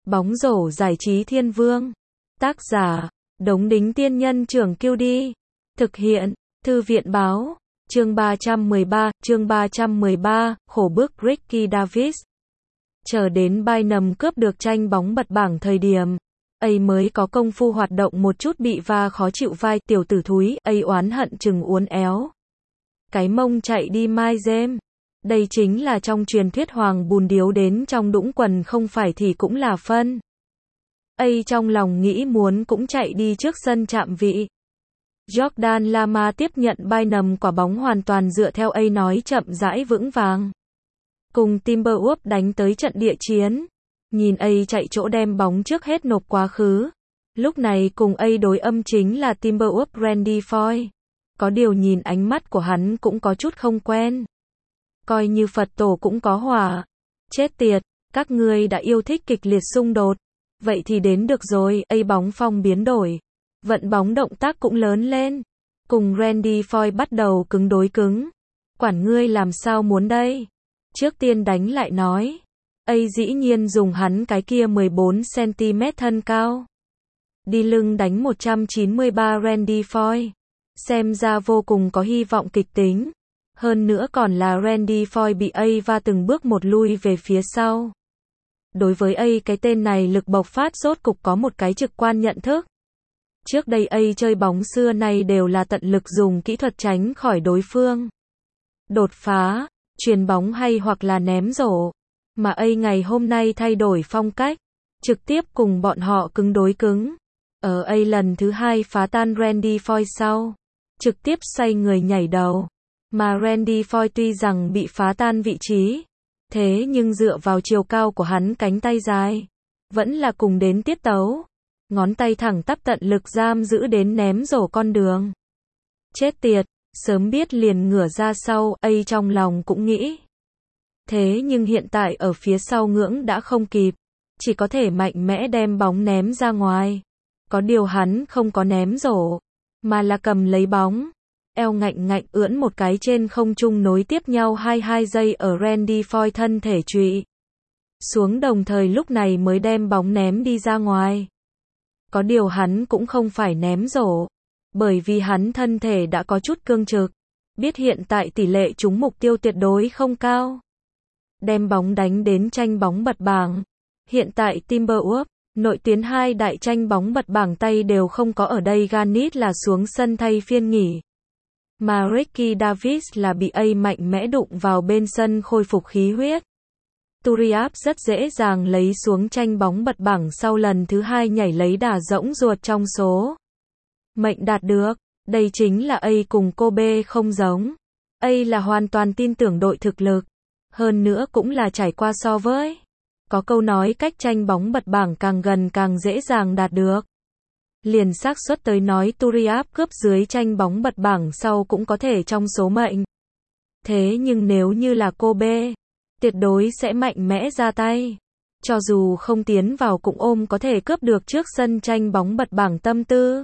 Bóng rổ giải trí thiên vương. Tác giả, Đống Đính Tiên Nhân Trưởng QD. Thực hiện, Thư viện Báo. Chương 313, khổ bức Ricky Davis. Chờ đến Bynum cướp được tranh bóng bật bảng thời điểm ấy mới có công phu hoạt động một chút bị va khó chịu vai, tiểu tử thúi, ấy oán hận chừng uốn éo cái mông chạy đi mai dêm. Đây chính là trong truyền thuyết hoàng bùn điếu đến trong đũng quần không phải thì cũng là phân. Ấy trong lòng nghĩ muốn cũng chạy đi trước sân chạm vị. Jordan Lama tiếp nhận Bynum, quả bóng hoàn toàn dựa theo ấy nói chậm rãi vững vàng. Cùng Timberwolves đánh tới trận địa chiến. Nhìn ấy chạy chỗ đem bóng trước hết nộp quá khứ. Lúc này cùng ấy đối âm chính là Timberwolves Randy Foy. Có điều nhìn ánh mắt của hắn cũng có chút không quen. Coi như Phật tổ cũng có hỏa. Chết tiệt, các ngươi đã yêu thích kịch liệt xung đột. Vậy thì đến được rồi, ấy bóng phong biến đổi. Vận bóng động tác cũng lớn lên. Cùng Randy Foy bắt đầu cứng đối cứng. Quản ngươi làm sao muốn đây? Trước tiên đánh lại nói. Ấy dĩ nhiên dùng hắn cái kia 14cm thân cao. Đi lưng đánh 193 Randy Foy. Xem ra vô cùng có hy vọng kịch tính. Hơn nữa còn là Randy Foy bị ấy va từng bước một lui về phía sau. Đối với ấy cái tên này lực bộc phát rốt cục có một cái trực quan nhận thức. Trước đây ấy chơi bóng xưa nay đều là tận lực dùng kỹ thuật tránh khỏi đối phương. Đột phá, chuyền bóng hay hoặc là ném rổ. Mà ấy ngày hôm nay thay đổi phong cách. Trực tiếp cùng bọn họ cứng đối cứng. Ở ấy lần thứ hai phá tan Randy Foy sau. Trực tiếp xoay người nhảy đầu. Mà Randy Foy tuy rằng bị phá tan vị trí. Thế nhưng dựa vào chiều cao của hắn cánh tay dài. Vẫn là cùng đến tiết tấu. Ngón tay thẳng tắp tận lực giam giữ đến ném rổ con đường. Chết tiệt, sớm biết liền ngửa ra sau, ấy trong lòng cũng nghĩ. Thế nhưng hiện tại ở phía sau ngưỡng đã không kịp. Chỉ có thể mạnh mẽ đem bóng ném ra ngoài. Có điều hắn không có ném rổ. Mà là cầm lấy bóng. Eo ngạnh ngạnh ưỡn một cái trên không trung nối tiếp nhau 22 giây ở Randy Foy thân thể trụy xuống, đồng thời lúc này mới đem bóng ném đi ra ngoài. Có điều hắn cũng không phải ném rổ. Bởi vì hắn thân thể đã có chút cương trực. Biết hiện tại tỷ lệ trúng mục tiêu tuyệt đối không cao. Đem bóng đánh đến tranh bóng bật bảng. Hiện tại Timberwolves, nội tuyến hai đại tranh bóng bật bảng tay đều không có ở đây. Garnett là xuống sân thay phiên nghỉ. Mà Ricky Davis là bị ấy mạnh mẽ đụng vào bên sân khôi phục khí huyết. Turiaf rất dễ dàng lấy xuống tranh bóng bật bảng sau lần thứ hai nhảy lấy đà rỗng ruột trong số mệnh đạt được. Đây chính là ấy cùng Kobe không giống. Ấy là hoàn toàn tin tưởng đội thực lực. Hơn nữa cũng là trải qua so với. Có câu nói cách tranh bóng bật bảng càng gần càng dễ dàng đạt được. Liền xác suất tới nói Turiaf cướp dưới tranh bóng bật bảng sau cũng có thể trong số mệnh. Thế nhưng nếu như là Kobe, tuyệt đối sẽ mạnh mẽ ra tay. Cho dù không tiến vào cũng ôm có thể cướp được trước sân tranh bóng bật bảng tâm tư.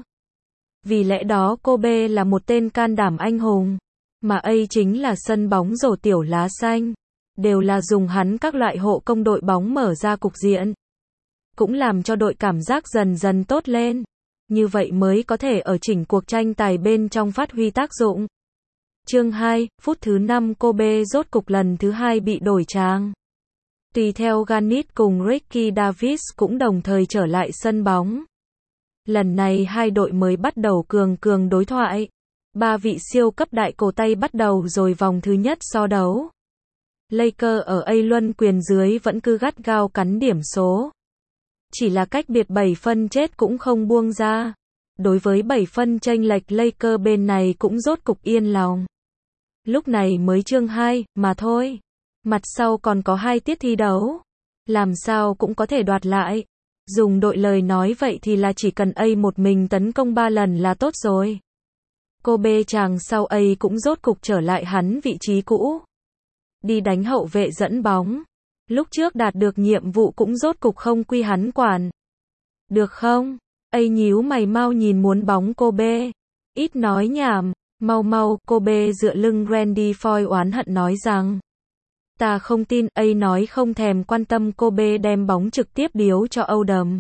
Vì lẽ đó Kobe là một tên can đảm anh hùng. Mà ấy chính là sân bóng rổ tiểu lá xanh. Đều là dùng hắn các loại hộ công đội bóng mở ra cục diện. Cũng làm cho đội cảm giác dần dần tốt lên. Như vậy mới có thể ở chỉnh cuộc tranh tài bên trong phát huy tác dụng. Chương 2, phút thứ 5 Kobe rốt cục lần thứ hai bị đổi trang. Tùy theo Garnett cùng Ricky Davis cũng đồng thời trở lại sân bóng. Lần này hai đội mới bắt đầu cường đối thoại. Ba vị siêu cấp đại cổ tay bắt đầu rồi vòng thứ nhất so đấu. Lakers ở A luân quyền dưới vẫn cứ gắt gao cắn điểm số. Chỉ là cách biệt 7 phân chết cũng không buông ra. Đối với 7 phân chênh lệch Lakers bên này cũng rốt cục yên lòng. Lúc này mới chương 2 mà thôi. Mặt sau còn có 2 tiết thi đấu. Làm sao cũng có thể đoạt lại. Dùng đội lời nói vậy thì là chỉ cần A một mình tấn công 3 lần là tốt rồi. Kobe chàng sau A cũng rốt cục trở lại hắn vị trí cũ. Đi đánh hậu vệ dẫn bóng. Lúc trước đạt được nhiệm vụ cũng rốt cục không quy hắn quản. Được không? Ấy nhíu mày mau nhìn muốn bóng Kobe. Ít nói nhảm, mau mau, Kobe dựa lưng Randy Foy oán hận nói rằng. Ta không tin, A nói không thèm quan tâm. Kobe đem bóng trực tiếp điếu cho Oldham.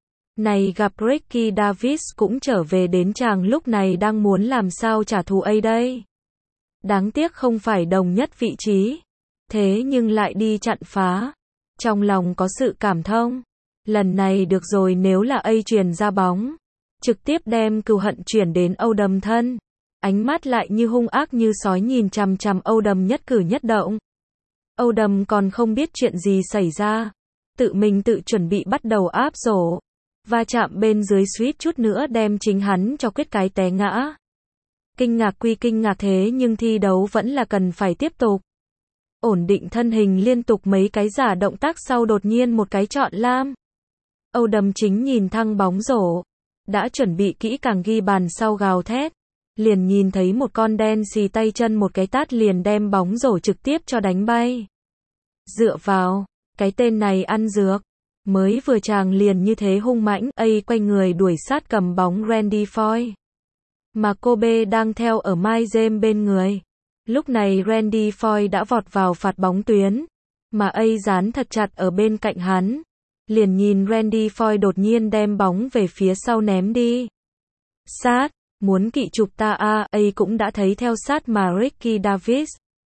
Này gặp Ricky Davis cũng trở về đến chàng lúc này đang muốn làm sao trả thù A đây. Đáng tiếc không phải đồng nhất vị trí. Thế nhưng lại đi chặn phá. Trong lòng có sự cảm thông. Lần này được rồi, nếu là A truyền ra bóng. Trực tiếp đem cừu hận chuyển đến Oldham thân. Ánh mắt lại như hung ác như sói nhìn chằm chằm Oldham nhất cử nhất động. Oldham còn không biết chuyện gì xảy ra. Tự mình tự chuẩn bị bắt đầu áp rổ. Va chạm bên dưới suýt chút nữa đem chính hắn cho quyết cái té ngã. Kinh ngạc quy kinh ngạc, thế nhưng thi đấu vẫn là cần phải tiếp tục. Ổn định thân hình liên tục mấy cái giả động tác sau đột nhiên một cái chọn lam. Oldham chính nhìn thăng bóng rổ. Đã chuẩn bị kỹ càng ghi bàn sau gào thét. Liền nhìn thấy một con đen xì tay chân một cái tát liền đem bóng rổ trực tiếp cho đánh bay. Dựa vào, cái tên này ăn dược. Mới vừa chàng liền như thế hung mãnh, A quay người đuổi sát cầm bóng Randy Foy. Mà Kobe đang theo ở Mike James bên người. Lúc này Randy Foy đã vọt vào phạt bóng tuyến. Mà A dán thật chặt ở bên cạnh hắn. Liền nhìn Randy Foy đột nhiên đem bóng về phía sau ném đi. Sát, muốn kỵ chụp ta A cũng đã thấy theo sát mà Ricky Davis.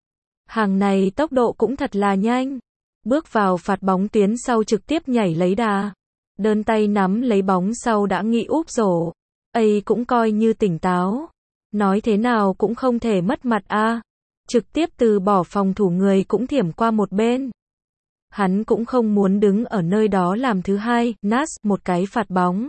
Hàng này tốc độ cũng thật là nhanh. Bước vào phạt bóng tuyến sau trực tiếp nhảy lấy đà. Đơn tay nắm lấy bóng sau đã nghĩ úp rổ. A cũng coi như tỉnh táo. Nói thế nào cũng không thể mất mặt A. Trực tiếp từ bỏ phòng thủ, người cũng thiểm qua một bên. Hắn cũng không muốn đứng ở nơi đó làm thứ hai. Nas, một cái phạt bóng.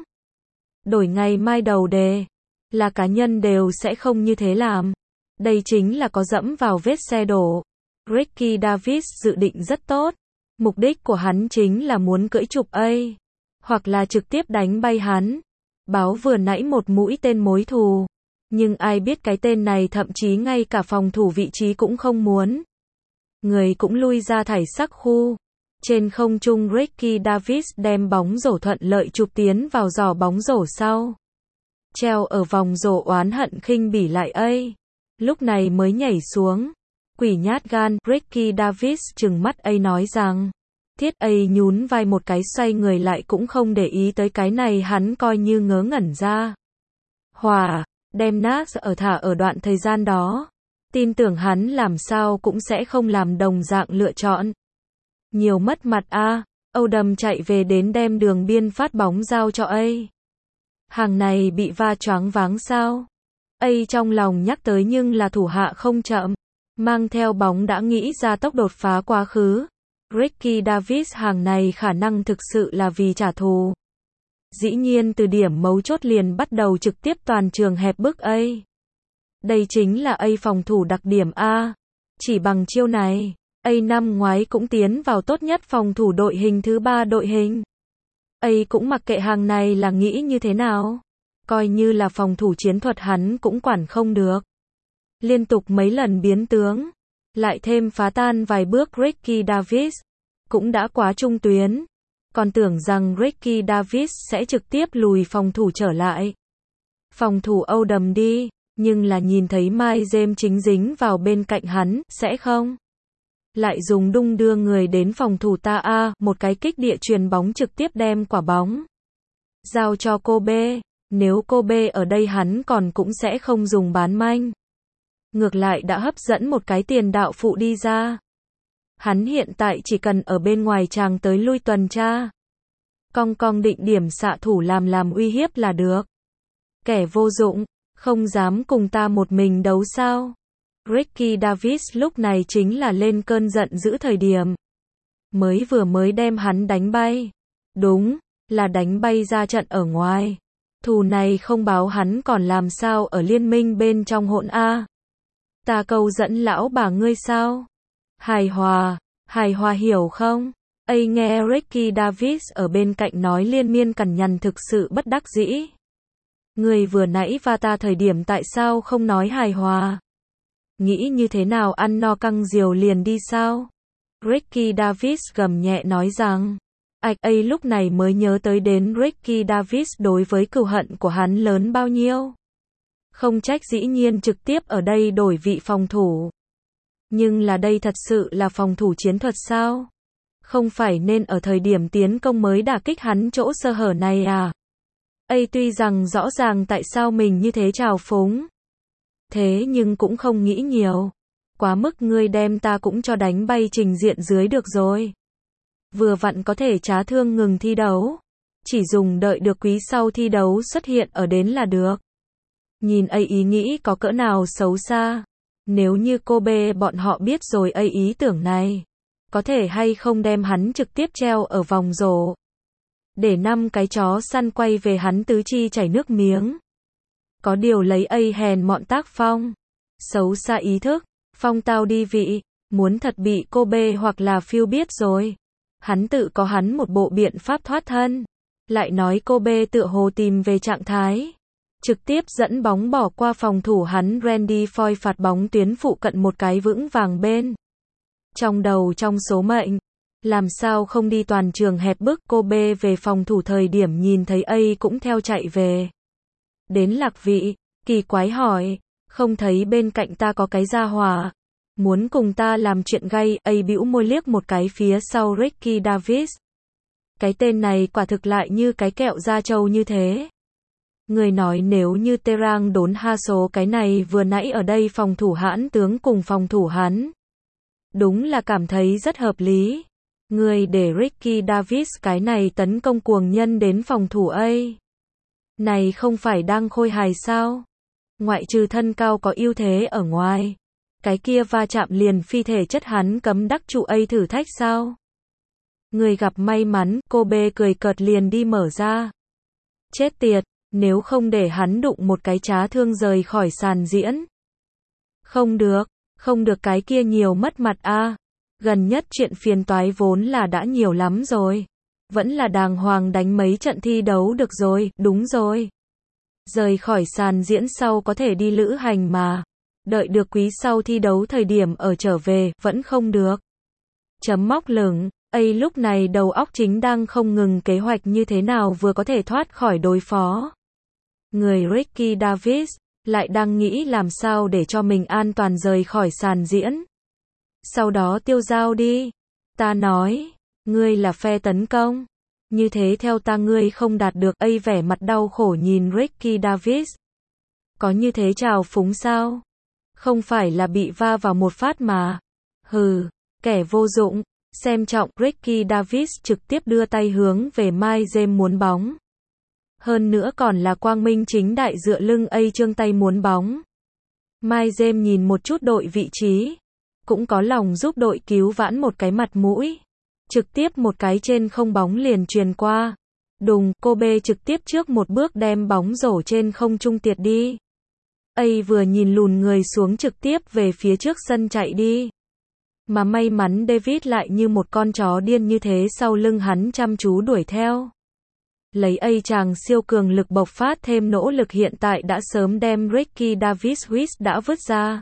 Đổi ngày mai đầu đề. Là cá nhân đều sẽ không như thế làm. Đây chính là có dẫm vào vết xe đổ. Ricky Davis dự định rất tốt. Mục đích của hắn chính là muốn cưỡi chụp A. Hoặc là trực tiếp đánh bay hắn. Báo vừa nãy một mũi tên mối thù. Nhưng ai biết cái tên này thậm chí ngay cả phòng thủ vị trí cũng không muốn. Người cũng lui ra thảy sắc khu. Trên không trung Ricky Davis đem bóng rổ thuận lợi chụp tiến vào giỏ bóng rổ sau. Treo ở vòng rổ oán hận khinh bỉ lại A. Lúc này mới nhảy xuống. Quỷ nhát gan, Ricky Davis trừng mắt A nói rằng. Thiết A nhún vai một cái xoay người lại cũng không để ý tới cái này, hắn coi như ngớ ngẩn ra. Hòa, đem Nas ở thả ở đoạn thời gian đó. Tin tưởng hắn làm sao cũng sẽ không làm đồng dạng lựa chọn. Nhiều mất mặt A. Oldham chạy về đến đem đường biên phát bóng giao cho A. Hàng này bị va choáng váng sao? A trong lòng nhắc tới nhưng là thủ hạ không chậm. Mang theo bóng đã nghĩ ra tốc đột phá quá khứ. Ricky Davis hàng này khả năng thực sự là vì trả thù. Dĩ nhiên từ điểm mấu chốt liền bắt đầu trực tiếp toàn trường hẹp bức A. Đây chính là A phòng thủ đặc điểm A. Chỉ bằng chiêu này, A năm ngoái cũng tiến vào tốt nhất phòng thủ đội hình thứ 3 đội hình. A cũng mặc kệ hàng này là nghĩ như thế nào. Coi như là phòng thủ chiến thuật hắn cũng quản không được. Liên tục mấy lần biến tướng. Lại thêm phá tan vài bước Ricky Davis. Cũng đã quá trung tuyến. Còn tưởng rằng Ricky Davis sẽ trực tiếp lùi phòng thủ trở lại. Phòng thủ Oldham đi. Nhưng là nhìn thấy Mike James chính dính vào bên cạnh hắn, sẽ không? Lại dùng đung đưa người đến phòng thủ ta A. Một cái kích địa chuyền bóng trực tiếp đem quả bóng. Giao cho Kobe. Nếu Kobe ở đây hắn còn cũng sẽ không dùng bán manh. Ngược lại đã hấp dẫn một cái tiền đạo phụ đi ra. Hắn hiện tại chỉ cần ở bên ngoài chàng tới lui tuần tra. Cong cong định điểm xạ thủ làm uy hiếp là được. Kẻ vô dụng, không dám cùng ta một mình đấu sao? Ricky Davis lúc này chính là lên cơn giận dữ thời điểm. Mới đem hắn đánh bay. Đúng, là đánh bay ra trận ở ngoài. Thù này không báo hắn còn làm sao ở liên minh bên trong hỗn A. Ta câu dẫn lão bà ngươi sao? Hài hòa hiểu không? A nghe Ricky Davis ở bên cạnh nói liên miên cằn nhằn thực sự bất đắc dĩ. Người vừa nãy va ta thời điểm tại sao không nói hài hòa? Nghĩ như thế nào ăn no căng diều liền đi sao? Ricky Davis gầm nhẹ nói rằng. A lúc này mới nhớ tới đến Ricky Davis đối với cừu hận của hắn lớn bao nhiêu. Không trách dĩ nhiên trực tiếp ở đây đổi vị phòng thủ. Nhưng là đây thật sự là phòng thủ chiến thuật sao? Không phải nên ở thời điểm tiến công mới đả kích hắn chỗ sơ hở này à? Tuy rằng rõ ràng tại sao mình như thế trào phúng. Thế nhưng cũng không nghĩ nhiều. Quá mức ngươi đem ta cũng cho đánh bay trình diện dưới được rồi. Vừa vặn có thể trá thương ngừng thi đấu. Chỉ dùng đợi được quý sau thi đấu xuất hiện ở đến là được. Nhìn ý nghĩ có cỡ nào xấu xa. Nếu như Kobe bọn họ biết rồi ý tưởng này. Có thể hay không đem hắn trực tiếp treo ở vòng rổ. Để 5 cái chó săn quay về hắn tứ chi chảy nước miếng. Có điều lấy hèn mọn tác phong. Xấu xa ý thức. Phong tao đi vị. Muốn thật bị Kobe hoặc là Phil biết rồi. Hắn tự có hắn một bộ biện pháp thoát thân. Lại nói Kobe tựa hồ tìm về trạng thái. Trực tiếp dẫn bóng bỏ qua phòng thủ hắn Randy Foy phạt bóng tuyến phụ cận một cái vững vàng bên. Trong đầu trong số mệnh. Làm sao không đi toàn trường hẹp bức Kobe về phòng thủ thời điểm nhìn thấy cũng theo chạy về. Đến lạc vị, kỳ quái hỏi, không thấy bên cạnh ta có cái gia hỏa. Muốn cùng ta làm chuyện gay, bĩu môi liếc một cái phía sau Ricky Davis. Cái tên này quả thực lại như cái kẹo da trâu như thế. Người nói nếu như Terang đốn ha số cái này vừa nãy ở đây phòng thủ hãn tướng cùng phòng thủ hắn. Đúng là cảm thấy rất hợp lý. Người để Ricky Davis cái này tấn công cuồng nhân đến phòng thủ này không phải đang khôi hài sao? Ngoại trừ thân cao có ưu thế ở ngoài. Cái kia va chạm liền phi thể chất hắn cấm đắc trụ thử thách sao? Người gặp may mắn, Kobe cười cợt liền đi mở ra. Chết tiệt, nếu không để hắn đụng một cái trá thương rời khỏi sàn diễn. Không được cái kia nhiều mất mặt a. Gần nhất chuyện phiền toái vốn là đã nhiều lắm rồi. Vẫn là đàng hoàng đánh mấy trận thi đấu được rồi, đúng rồi. Rời khỏi sàn diễn sau có thể đi lữ hành mà. Đợi được quý sau thi đấu thời điểm ở trở về, vẫn không được. Chấm móc lửng, lúc này đầu óc chính đang không ngừng kế hoạch như thế nào vừa có thể thoát khỏi đối phó. Người Ricky Davis, lại đang nghĩ làm sao để cho mình an toàn rời khỏi sàn diễn. Sau đó tiêu dao đi. Ta nói, ngươi là phe tấn công. Như thế theo ta ngươi không đạt được vẻ mặt đau khổ nhìn Ricky Davis. Có như thế trào phúng sao? Không phải là bị va vào một phát mà. Hừ, kẻ vô dụng. Xem trọng Ricky Davis trực tiếp đưa tay hướng về Mike James muốn bóng. Hơn nữa còn là quang minh chính đại dựa lưng trương tay muốn bóng. Mike James nhìn một chút đội vị trí. Cũng có lòng giúp đội cứu vãn một cái mặt mũi. Trực tiếp một cái trên không bóng liền truyền qua. Đùng, Kobe trực tiếp trước một bước đem bóng rổ trên không trung tiệt đi. Vừa nhìn lùn người xuống trực tiếp về phía trước sân chạy đi. Mà may mắn David lại như một con chó điên như thế sau lưng hắn chăm chú đuổi theo. Lấy chàng siêu cường lực bộc phát thêm nỗ lực hiện tại đã sớm đem Ricky Davis Huyết đã vứt ra.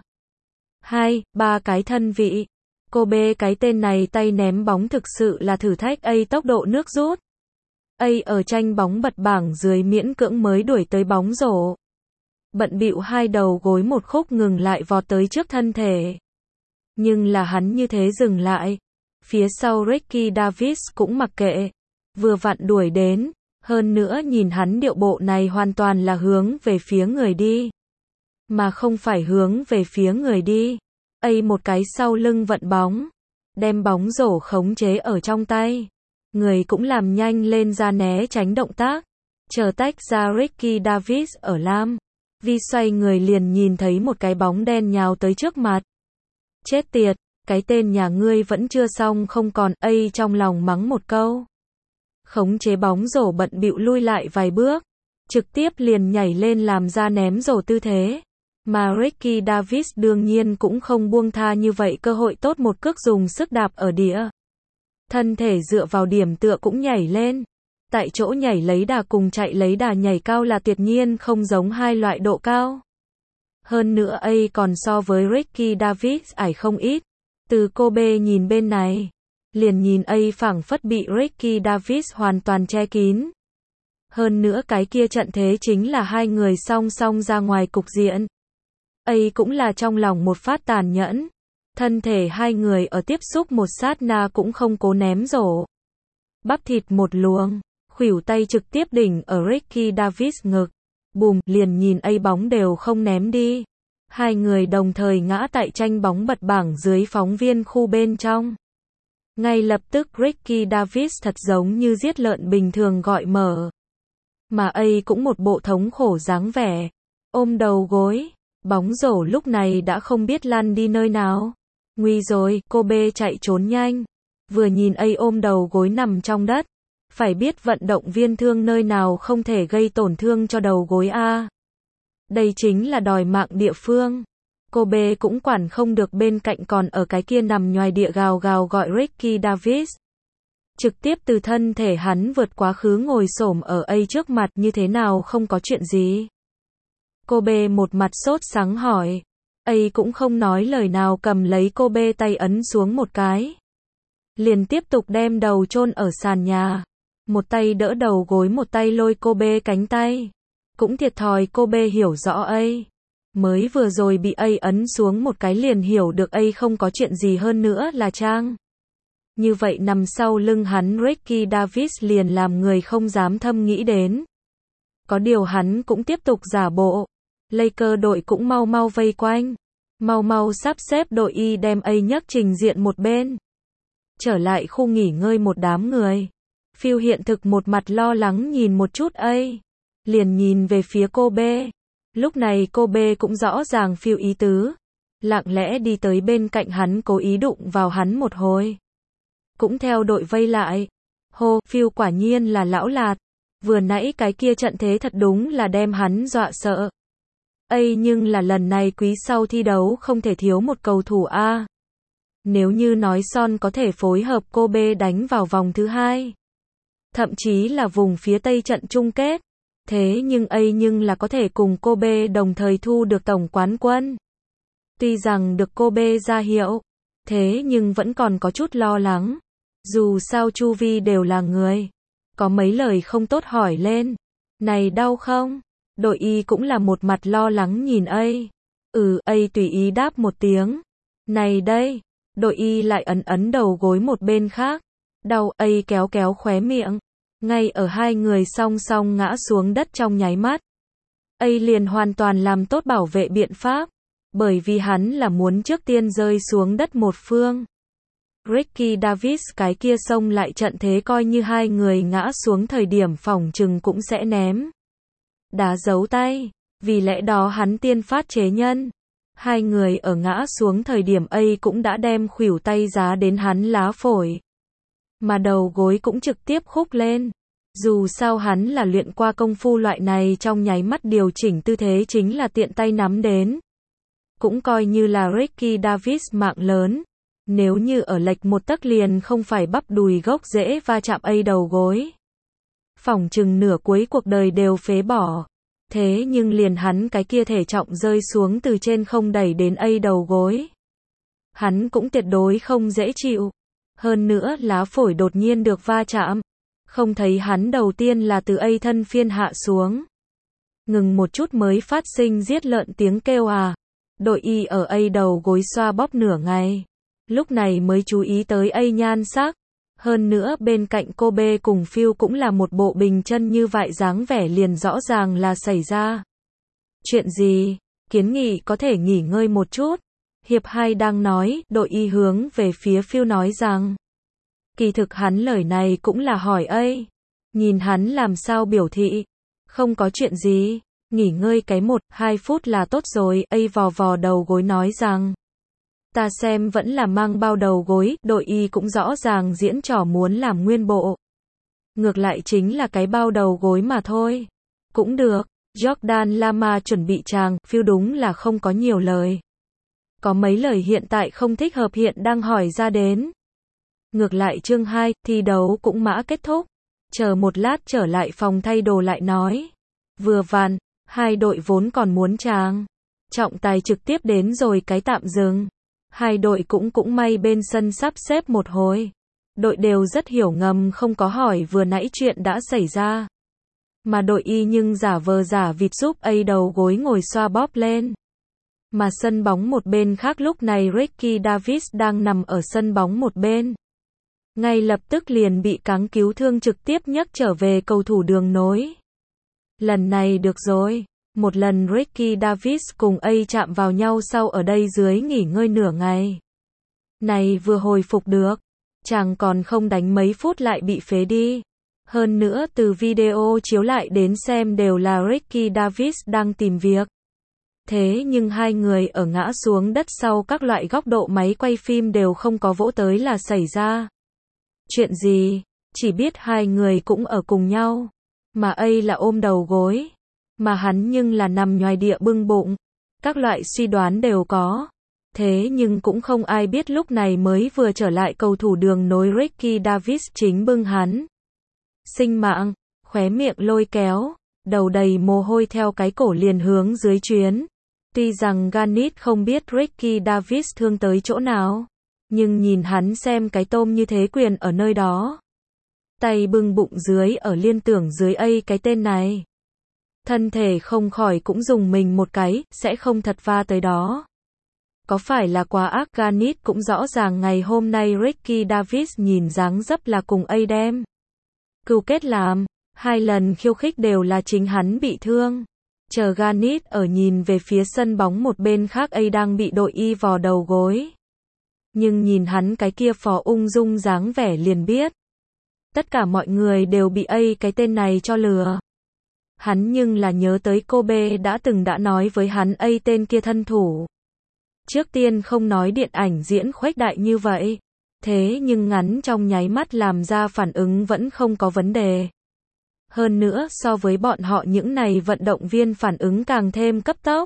2-3 cái thân vị. Kobe cái tên này tay ném bóng thực sự là thử thách tốc độ nước rút. Ở tranh bóng bật bảng dưới miễn cưỡng mới đuổi tới bóng rổ. Bận bịu hai đầu gối một khúc ngừng lại vọt tới trước thân thể. Nhưng là hắn như thế dừng lại. Phía sau Ricky Davis cũng mặc kệ. Vừa vặn đuổi đến. Hơn nữa nhìn hắn điệu bộ này hoàn toàn là hướng về phía người đi. Mà không phải hướng về phía người đi. Một cái sau lưng vận bóng. Đem bóng rổ khống chế ở trong tay. Người cũng làm nhanh lên ra né tránh động tác. Chờ tách ra Ricky Davis ở lam. Vi xoay người liền nhìn thấy một cái bóng đen nhào tới trước mặt. Chết tiệt, cái tên nhà ngươi vẫn chưa xong không còn trong lòng mắng một câu. Khống chế bóng rổ bận bịu lui lại vài bước. Trực tiếp liền nhảy lên làm ra ném rổ tư thế. Mà Ricky Davis đương nhiên cũng không buông tha như vậy cơ hội tốt một cước dùng sức đạp ở đĩa. Thân thể dựa vào điểm tựa cũng nhảy lên. Tại chỗ nhảy lấy đà cùng chạy lấy đà nhảy cao là tuyệt nhiên không giống hai loại độ cao. Hơn nữa còn so với Ricky Davis ải không ít. Từ Kobe nhìn bên này, liền nhìn phảng phất bị Ricky Davis hoàn toàn che kín. Hơn nữa cái kia trận thế chính là hai người song song ra ngoài cục diện. Cũng là trong lòng một phát tàn nhẫn. Thân thể hai người ở tiếp xúc một sát na cũng không cố ném rổ. Bắp thịt một luồng, khuỷu tay trực tiếp đỉnh ở Ricky Davis ngực. Bùm, liền nhìn ấy bóng đều không ném đi. Hai người đồng thời ngã tại tranh bóng bật bảng dưới phóng viên khu bên trong. Ngay lập tức Ricky Davis thật giống như giết lợn bình thường gọi mở. Mà ấy cũng một bộ thống khổ dáng vẻ. Ôm đầu gối. Bóng rổ lúc này đã không biết lăn đi nơi nào. Nguy rồi, cô B chạy trốn nhanh. Vừa nhìn ấy ôm đầu gối nằm trong đất. Phải biết vận động viên thương nơi nào không thể gây tổn thương cho đầu gối a. Đây chính là đòi mạng địa phương. Cô B cũng quản không được bên cạnh còn ở cái kia nằm nhoài địa gào gào gọi Ricky Davis. Trực tiếp từ thân thể hắn vượt quá khứ ngồi xổm ở ấy trước mặt như thế nào không có chuyện gì. Cô B một mặt sốt sắng hỏi. Ấy cũng không nói lời nào cầm lấy cô B tay ấn xuống một cái. Liền tiếp tục đem đầu chôn ở sàn nhà. Một tay đỡ đầu gối một tay lôi cô B cánh tay. Cũng thiệt thòi cô B hiểu rõ ấy. Mới vừa rồi bị ấy ấn xuống một cái liền hiểu được ấy không có chuyện gì hơn nữa là trang. Như vậy nằm sau lưng hắn Ricky Davis liền làm người không dám thâm nghĩ đến. Có điều hắn cũng tiếp tục giả bộ. Lakers đội cũng mau mau vây quanh. Mau mau sắp xếp đội y đem ấy nhấc trình diện một bên. Trở lại khu nghỉ ngơi một đám người. Phil hiện thực một mặt lo lắng nhìn một chút ấy. Liền nhìn về phía cô B. Lúc này cô B cũng rõ ràng Phil ý tứ. Lặng lẽ đi tới bên cạnh hắn cố ý đụng vào hắn một hồi. Cũng theo đội vây lại. Hô, Phil quả nhiên là lão lạt. Vừa nãy cái kia trận thế thật đúng là đem hắn dọa sợ. Ây nhưng là lần này quý sau thi đấu không thể thiếu một cầu thủ A. Nếu như nói Son có thể phối hợp cô B đánh vào vòng thứ hai. Thậm chí là vùng phía Tây trận chung kết. Thế nhưng Ây nhưng là có thể cùng cô B đồng thời thu được tổng quán quân. Tuy rằng được cô B ra hiệu. Thế nhưng vẫn còn có chút lo lắng. Dù sao chu vi đều là người. Có mấy lời không tốt hỏi lên. Này đau không? Đội y cũng là một mặt lo lắng nhìn ấy. Ấy tùy ý đáp một tiếng. Này đây. Đội y lại ấn ấn đầu gối một bên khác. Đau ấy kéo kéo khóe miệng. Ngay ở hai người song song ngã xuống đất trong nháy mắt. Ấy liền hoàn toàn làm tốt bảo vệ biện pháp. Bởi vì hắn là muốn trước tiên rơi xuống đất một phương. Ricky Davis cái kia xông lại trận thế coi như hai người ngã xuống thời điểm phỏng chừng cũng sẽ ném. Đá giấu tay. Vì lẽ đó hắn tiên phát chế nhân. Hai người ở ngã xuống thời điểm ấy cũng đã đem khuỷu tay giá đến hắn lá phổi. Mà đầu gối cũng trực tiếp khúc lên. Dù sao hắn là luyện qua công phu loại này trong nháy mắt điều chỉnh tư thế chính là tiện tay nắm đến. Cũng coi như là Ricky Davis mạng lớn. Nếu như ở lệch một tấc liền không phải bắp đùi gốc rễ va chạm ấy đầu gối. Phỏng chừng nửa cuối cuộc đời đều phế bỏ. Thế nhưng liền hắn cái kia thể trọng rơi xuống từ trên không đẩy đến ấy đầu gối. Hắn cũng tuyệt đối không dễ chịu. Hơn nữa lá phổi đột nhiên được va chạm. Không thấy hắn đầu tiên là từ ấy thân phiên hạ xuống. Ngừng một chút mới phát sinh giết lợn tiếng kêu à. Đội y ở ấy đầu gối xoa bóp nửa ngày. Lúc này mới chú ý tới ấy nhan sắc. Hơn nữa bên cạnh cô B cùng Phil cũng là một bộ bình chân như vậy dáng vẻ liền rõ ràng là xảy ra. Chuyện gì? Kiến nghị có thể nghỉ ngơi một chút. Hiệp 2 đang nói, đội y hướng về phía Phil nói rằng. Kỳ thực hắn lời này cũng là hỏi ấy. Nhìn hắn làm sao biểu thị. Không có chuyện gì. Nghỉ ngơi cái 1-2 phút là tốt rồi. Ấy vò vò đầu gối nói rằng. Ta xem vẫn là mang bao đầu gối, đội y cũng rõ ràng diễn trò muốn làm nguyên bộ. Ngược lại chính là cái bao đầu gối mà thôi. Cũng được, Jordan Lama chuẩn bị chàng, Phil đúng là không có nhiều lời. Có mấy lời hiện tại không thích hợp hiện đang hỏi ra đến. Ngược lại chương 2, thi đấu cũng mã kết thúc. Chờ một lát trở lại phòng thay đồ lại nói. Vừa vặn, hai đội vốn còn muốn chàng. Trọng tài trực tiếp đến rồi cái tạm dừng. Hai đội cũng may bên sân sắp xếp một hồi. Đội đều rất hiểu ngầm không có hỏi vừa nãy chuyện đã xảy ra. Mà đội y nhưng giả vờ giả vịt giúp ấy đầu gối ngồi xoa bóp lên. Mà sân bóng một bên khác lúc này Ricky Davis đang nằm ở sân bóng một bên. Ngay lập tức liền bị cáng cứu thương trực tiếp nhấc trở về cầu thủ đường nối. Lần này được rồi. Một lần Ricky Davis cùng A chạm vào nhau sau ở đây dưới nghỉ ngơi nửa ngày. Này vừa hồi phục được. Chàng còn không đánh mấy phút lại bị phế đi. Hơn nữa từ video chiếu lại đến xem đều là Ricky Davis đang tìm việc. Thế nhưng hai người ở ngã xuống đất sau các loại góc độ máy quay phim đều không có vỗ tới là xảy ra chuyện gì, chỉ biết hai người cũng ở cùng nhau. Mà A là ôm đầu gối. Mà hắn nhưng là nằm nhoài địa bưng bụng. Các loại suy đoán đều có. Thế nhưng cũng không ai biết lúc này mới vừa trở lại cầu thủ đường nối Ricky Davis chính bưng hắn. Sinh mạng, khóe miệng lôi kéo, đầu đầy mồ hôi theo cái cổ liền hướng dưới chuyến. Tuy rằng Garnett không biết Ricky Davis thương tới chỗ nào, nhưng nhìn hắn xem cái tôm như thế quyền ở nơi đó. Tay bưng bụng dưới ở liên tưởng dưới A cái tên này. Thân thể không khỏi cũng dùng mình một cái, sẽ không thật va tới đó. Có phải là quá ác? Garnett cũng rõ ràng ngày hôm nay Ricky Davis nhìn dáng dấp là cùng A đem cừu kết làm, hai lần khiêu khích đều là chính hắn bị thương. Chờ Garnett ở nhìn về phía sân bóng một bên khác A đang bị đội y vò đầu gối. Nhưng nhìn hắn cái kia phò ung dung dáng vẻ liền biết. Tất cả mọi người đều bị A cái tên này cho lừa. Hắn nhưng là nhớ tới Kobe đã nói với hắn A tên kia thân thủ. Trước tiên không nói điện ảnh diễn khuếch đại như vậy. Thế nhưng ngắn trong nháy mắt làm ra phản ứng vẫn không có vấn đề. Hơn nữa so với bọn họ những này vận động viên phản ứng càng thêm cấp tốc.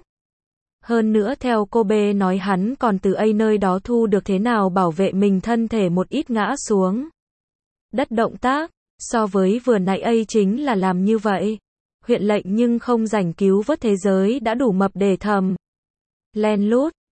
Hơn nữa theo Kobe nói hắn còn từ A nơi đó thu được thế nào bảo vệ mình thân thể một ít ngã xuống đất động tác. So với vừa nãy A chính là làm như vậy. Huyện lệnh nhưng không rảnh cứu vớt thế giới đã đủ mập để thầm len lút.